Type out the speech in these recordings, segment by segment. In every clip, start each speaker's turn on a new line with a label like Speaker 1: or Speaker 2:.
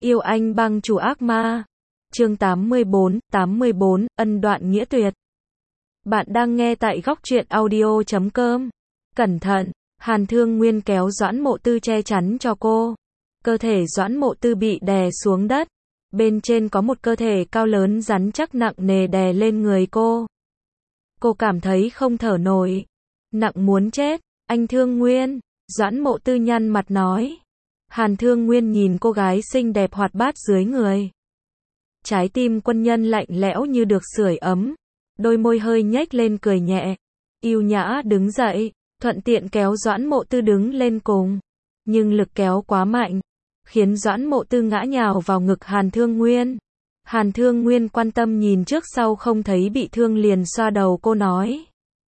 Speaker 1: Yêu anh bang chủ ác ma. Chương 84, ân đoạn nghĩa tuyệt. Bạn đang nghe tại góc truyện audio.com. Cẩn thận, Hàn Thương Nguyên kéo Doãn Mộ Tư che chắn cho cô. Cơ thể Doãn Mộ Tư bị đè xuống đất. Bên trên có một cơ thể cao lớn rắn chắc nặng nề đè lên người cô. Cô cảm thấy không thở nổi. Nặng muốn chết, anh Thương Nguyên. Doãn Mộ Tư nhăn mặt nói. Hàn Thương Nguyên nhìn cô gái xinh đẹp hoạt bát dưới người. Trái tim quân nhân lạnh lẽo như được sưởi ấm. Đôi môi hơi nhếch lên cười nhẹ. Yêu nhã đứng dậy, thuận tiện kéo Doãn Mộ Tư đứng lên cùng. Nhưng lực kéo quá mạnh, khiến Doãn Mộ Tư ngã nhào vào ngực Hàn Thương Nguyên. Hàn Thương Nguyên quan tâm nhìn trước sau không thấy bị thương liền xoa đầu cô nói.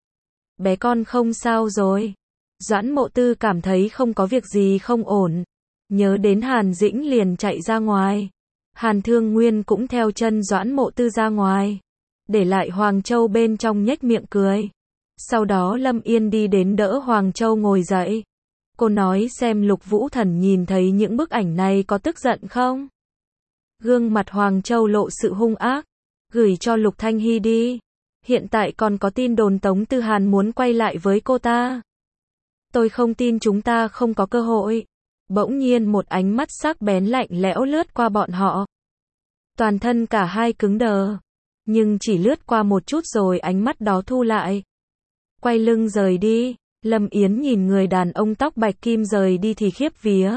Speaker 1: Bé con không sao rồi. Doãn Mộ Tư cảm thấy không có việc gì không ổn. Nhớ đến Hàn Dĩnh liền chạy ra ngoài. Hàn Thương Nguyên cũng theo chân Doãn Mộ Tư ra ngoài. Để lại Hoàng Châu bên trong nhếch miệng cười. Sau đó Lâm Yên đi đến đỡ Hoàng Châu ngồi dậy. Cô nói xem Lục Vũ Thần nhìn thấy những bức ảnh này có tức giận không? Gương mặt Hoàng Châu lộ sự hung ác. Gửi cho Lục Thanh Hy đi. Hiện tại còn có tin đồn Tống Tư Hàn muốn quay lại với cô ta. Tôi không tin chúng ta không có cơ hội. Bỗng nhiên một ánh mắt sắc bén lạnh lẽo lướt qua bọn họ. Toàn thân cả hai cứng đờ. Nhưng chỉ lướt qua một chút rồi ánh mắt đó thu lại. Quay lưng rời đi. Lâm Yến nhìn người đàn ông tóc bạch kim rời đi thì khiếp vía.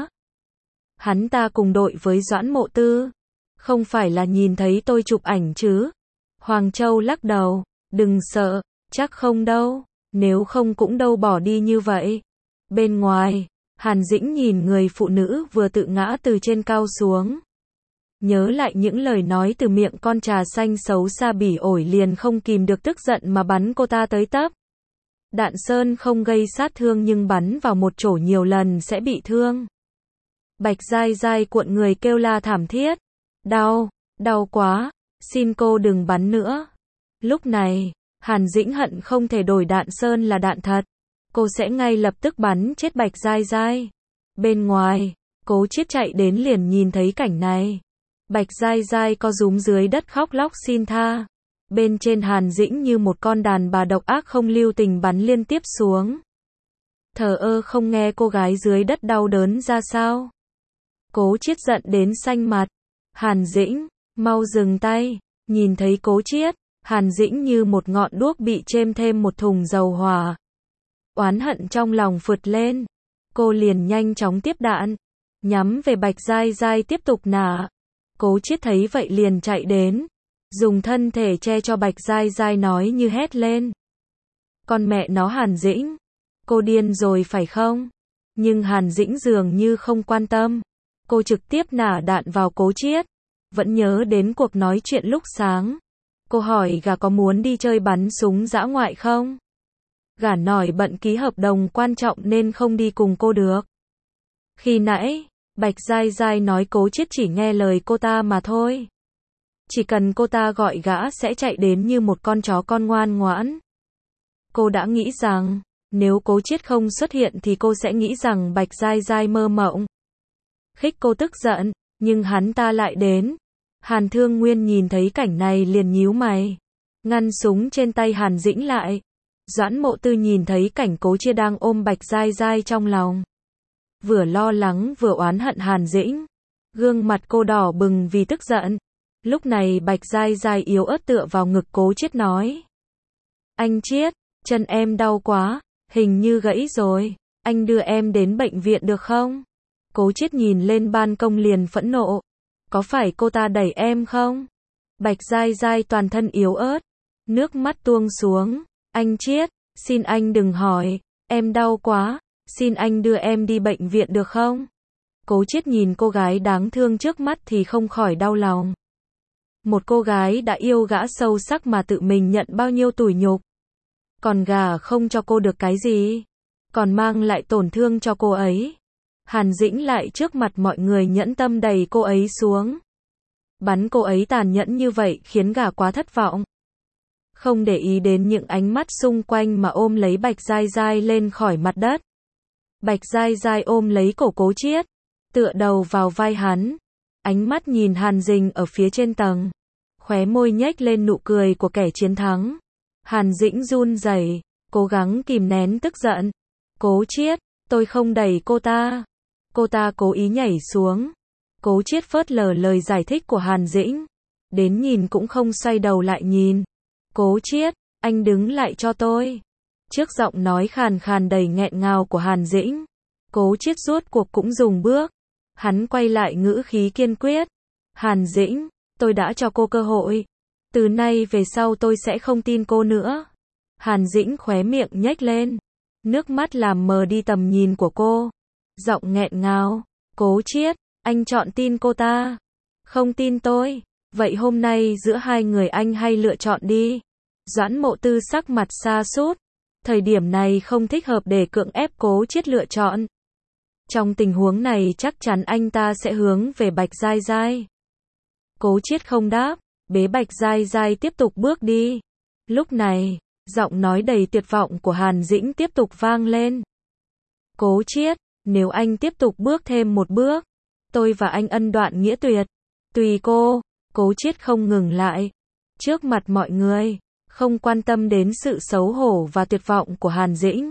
Speaker 1: Hắn ta cùng đội với Doãn Mộ Tư. Không phải là nhìn thấy tôi chụp ảnh chứ? Hoàng Châu lắc đầu. Đừng sợ, chắc không đâu. Nếu không cũng đâu bỏ đi như vậy. Bên ngoài, Hàn Dĩnh nhìn người phụ nữ vừa tự ngã từ trên cao xuống. Nhớ lại những lời nói từ miệng con trà xanh xấu xa bỉ ổi liền không kìm được tức giận mà bắn cô ta tới tấp. Đạn sơn không gây sát thương nhưng bắn vào một chỗ nhiều lần sẽ bị thương. Bạch Giai Giai cuộn người kêu la thảm thiết. Đau, đau quá, xin cô đừng bắn nữa. Lúc này, Hàn Dĩnh hận không thể đổi đạn sơn là đạn thật. Cô sẽ ngay lập tức bắn chết Bạch Giai Giai. Bên ngoài, Cố Chiết chạy đến liền nhìn thấy cảnh này. Bạch Giai Giai co rúm dưới đất khóc lóc xin tha. Bên trên Hàn Dĩnh như một con đàn bà độc ác không lưu tình bắn liên tiếp xuống. Thờ ơ không nghe cô gái dưới đất đau đớn ra sao. Cố Chiết giận đến xanh mặt. Hàn Dĩnh, mau dừng tay. Nhìn thấy Cố Chiết, Hàn Dĩnh như một ngọn đuốc bị chêm thêm một thùng dầu hỏa. Oán hận trong lòng phượt lên. Cô liền nhanh chóng tiếp đạn. Nhắm về Bạch Giai Giai tiếp tục nã. Cố Chiết thấy vậy liền chạy đến. Dùng thân thể che cho Bạch Giai Giai nói như hét lên. Con mẹ nó Hàn Dĩnh. Cô điên rồi phải không? Nhưng Hàn Dĩnh dường như không quan tâm. Cô trực tiếp nã đạn vào Cố Chiết. Vẫn nhớ đến cuộc nói chuyện lúc sáng. Cô hỏi gà có muốn đi chơi bắn súng dã ngoại không? Gà nói bận ký hợp đồng quan trọng nên không đi cùng cô được. Khi nãy, Bạch Giai Giai nói Cố Chiết chỉ nghe lời cô ta mà thôi. Chỉ cần cô ta gọi gã sẽ chạy đến như một con chó con ngoan ngoãn. Cô đã nghĩ rằng, nếu Cố Chiết không xuất hiện thì cô sẽ nghĩ rằng Bạch Giai Giai mơ mộng. Khích cô tức giận, nhưng hắn ta lại đến. Hàn Thương Nguyên nhìn thấy cảnh này liền nhíu mày. Ngăn súng trên tay Hàn Dĩnh lại. Doãn Mộ Tư nhìn thấy cảnh Cố Chiết đang ôm Bạch Giai Giai trong lòng. Vừa lo lắng vừa oán hận Hàn Dĩnh. Gương mặt cô đỏ bừng vì tức giận. Lúc này Bạch Giai Giai yếu ớt tựa vào ngực Cố Chiết nói. Anh Chiết, chân em đau quá, hình như gãy rồi. Anh đưa em đến bệnh viện được không? Cố Chiết nhìn lên ban công liền phẫn nộ. Có phải cô ta đẩy em không? Bạch Giai Giai toàn thân yếu ớt. Nước mắt tuôn xuống. Anh Chiết, xin anh đừng hỏi. Em đau quá. Xin anh đưa em đi bệnh viện được không? Cố Chiết nhìn cô gái đáng thương trước mắt thì không khỏi đau lòng. Một cô gái đã yêu gã sâu sắc mà tự mình nhận bao nhiêu tủi nhục. Còn gà không cho cô được cái gì. Còn mang lại tổn thương cho cô ấy. Hàn Dĩnh lại trước mặt mọi người nhẫn tâm đẩy cô ấy xuống. Bắn cô ấy tàn nhẫn như vậy khiến gà quá thất vọng. Không để ý đến những ánh mắt xung quanh mà ôm lấy Bạch Giai Giai lên khỏi mặt đất. Bạch Giai Giai ôm lấy cổ Cố Chiết, tựa đầu vào vai hắn. ánh mắt nhìn Hàn Dĩnh ở phía trên tầng. Khóe môi nhếch lên nụ cười của kẻ chiến thắng. Hàn Dĩnh run rẩy, cố gắng kìm nén tức giận. Cố Chiết, tôi không đẩy cô ta. Cô ta cố ý nhảy xuống. Cố Chiết phớt lờ lời giải thích của Hàn Dĩnh. Đến nhìn cũng không xoay đầu lại nhìn. Cố Chiết, anh đứng lại cho tôi. Trước giọng nói khàn khàn đầy nghẹn ngào của Hàn Dĩnh, Cố Chiết rốt cuộc cũng dừng bước. Hắn quay lại ngữ khí kiên quyết. Hàn Dĩnh, tôi đã cho cô cơ hội. Từ nay về sau tôi sẽ không tin cô nữa. Hàn Dĩnh khóe miệng nhếch lên. Nước mắt làm mờ đi tầm nhìn của cô. Giọng nghẹn ngào. Cố Chiết, anh chọn tin cô ta. Không tin tôi. Vậy hôm nay giữa hai người anh hay lựa chọn đi. Doãn Mộ Tư sắc mặt sa sút. Thời điểm này không thích hợp để cưỡng ép Cố Chiết lựa chọn. Trong tình huống này chắc chắn anh ta sẽ hướng về Bạch Giai Giai. Cố Chiết không đáp, bế Bạch Giai Giai tiếp tục bước đi. Lúc này, giọng nói đầy tuyệt vọng của Hàn Dĩnh tiếp tục vang lên. Cố Chiết, nếu anh tiếp tục bước thêm một bước, tôi và anh ân đoạn nghĩa tuyệt. Tùy cô. Cố Chiết không ngừng lại. Trước mặt mọi người, không quan tâm đến sự xấu hổ và tuyệt vọng của Hàn Dĩnh.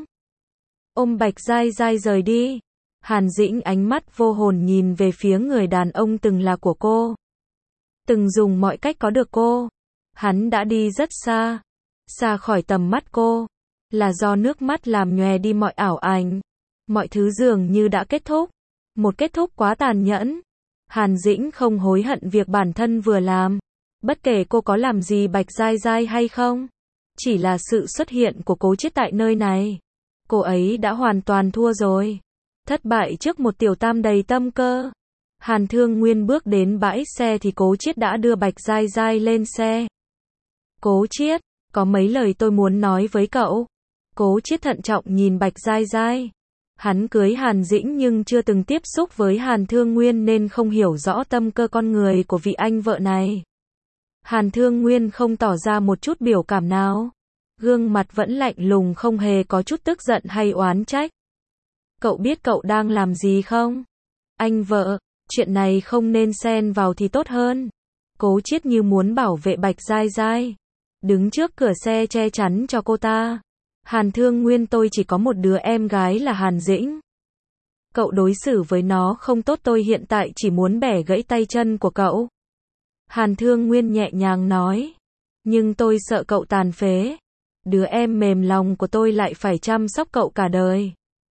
Speaker 1: Ôm Bạch Giai Giai rời đi. Hàn Dĩnh ánh mắt vô hồn nhìn về phía người đàn ông từng là của cô. Từng dùng mọi cách có được cô. Hắn đã đi rất xa. Xa khỏi tầm mắt cô. Là do nước mắt làm nhòe đi mọi ảo ảnh. Mọi thứ dường như đã kết thúc. Một kết thúc quá tàn nhẫn. Hàn Dĩnh không hối hận việc bản thân vừa làm. Bất kể cô có làm gì Bạch Giai Giai hay không. Chỉ là sự xuất hiện của Cố Chiết tại nơi này. Cô ấy đã hoàn toàn thua rồi. Thất bại trước một tiểu tam đầy tâm cơ. Hàn Thương Nguyên bước đến bãi xe thì Cố Chiết đã đưa Bạch Giai Giai lên xe. Cố Chiết, có mấy lời tôi muốn nói với cậu. Cố Chiết thận trọng nhìn Bạch Giai Giai. Hắn cưới Hàn Dĩnh nhưng chưa từng tiếp xúc với Hàn Thương Nguyên nên không hiểu rõ tâm cơ con người của vị anh vợ này. Hàn Thương Nguyên không tỏ ra một chút biểu cảm nào. Gương mặt vẫn lạnh lùng không hề có chút tức giận hay oán trách. Cậu biết cậu đang làm gì không? Anh vợ, chuyện này không nên xen vào thì tốt hơn. Cố Chiết như muốn bảo vệ Bạch Giai Giai. Đứng trước cửa xe che chắn cho cô ta. Hàn Thương Nguyên, tôi chỉ có một đứa em gái là Hàn Dĩnh. Cậu đối xử với nó không tốt, tôi hiện tại chỉ muốn bẻ gãy tay chân của cậu. Hàn Thương Nguyên nhẹ nhàng nói. Nhưng tôi sợ cậu tàn phế. Đứa em mềm lòng của tôi lại phải chăm sóc cậu cả đời.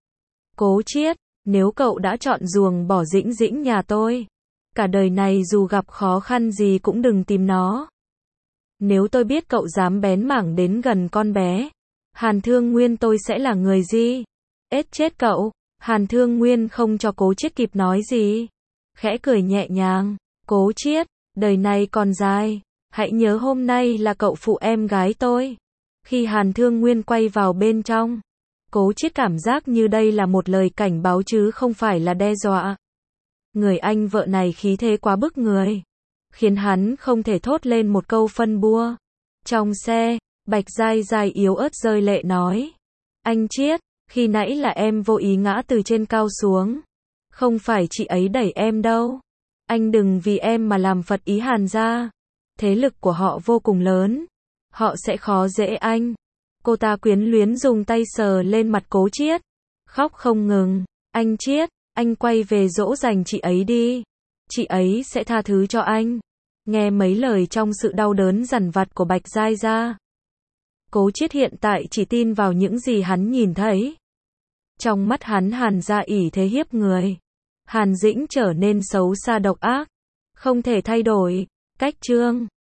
Speaker 1: Cố Chiết, nếu cậu đã chọn ruồng bỏ Dĩnh Dĩnh nhà tôi, cả đời này dù gặp khó khăn gì cũng đừng tìm nó. Nếu tôi biết cậu dám bén mảng đến gần con bé Hàn Thương Nguyên, tôi sẽ là người gì? Ết chết cậu. Hàn Thương Nguyên không cho Cố Chiết kịp nói gì. Khẽ cười nhẹ nhàng. Cố Chiết, đời này còn dài. Hãy nhớ hôm nay là cậu phụ em gái tôi. Khi Hàn Thương Nguyên quay vào bên trong, Cố Chiết cảm giác như đây là một lời cảnh báo chứ không phải là đe dọa. Người anh vợ này khí thế quá bức người, khiến hắn không thể thốt lên một câu phân bua. Trong xe, Bạch Giai Giai yếu ớt rơi lệ nói. Anh Chiết, khi nãy là em vô ý ngã từ trên cao xuống. Không phải chị ấy đẩy em đâu. Anh đừng vì em mà làm phật ý Hàn gia. Thế lực của họ vô cùng lớn. Họ sẽ khó dễ anh. Cô ta quyến luyến dùng tay sờ lên mặt Cố Chiết. Khóc không ngừng. Anh Chiết, anh quay về dỗ dành chị ấy đi. Chị ấy sẽ tha thứ cho anh. Nghe mấy lời trong sự đau đớn dằn vặt của Bạch Giai Gia, Cố Chiết hiện tại chỉ tin vào những gì hắn nhìn thấy. Trong mắt hắn Hàn gia ỷ thế hiếp người. Hàn Dĩnh trở nên xấu xa độc ác. Không thể thay đổi. Cách chương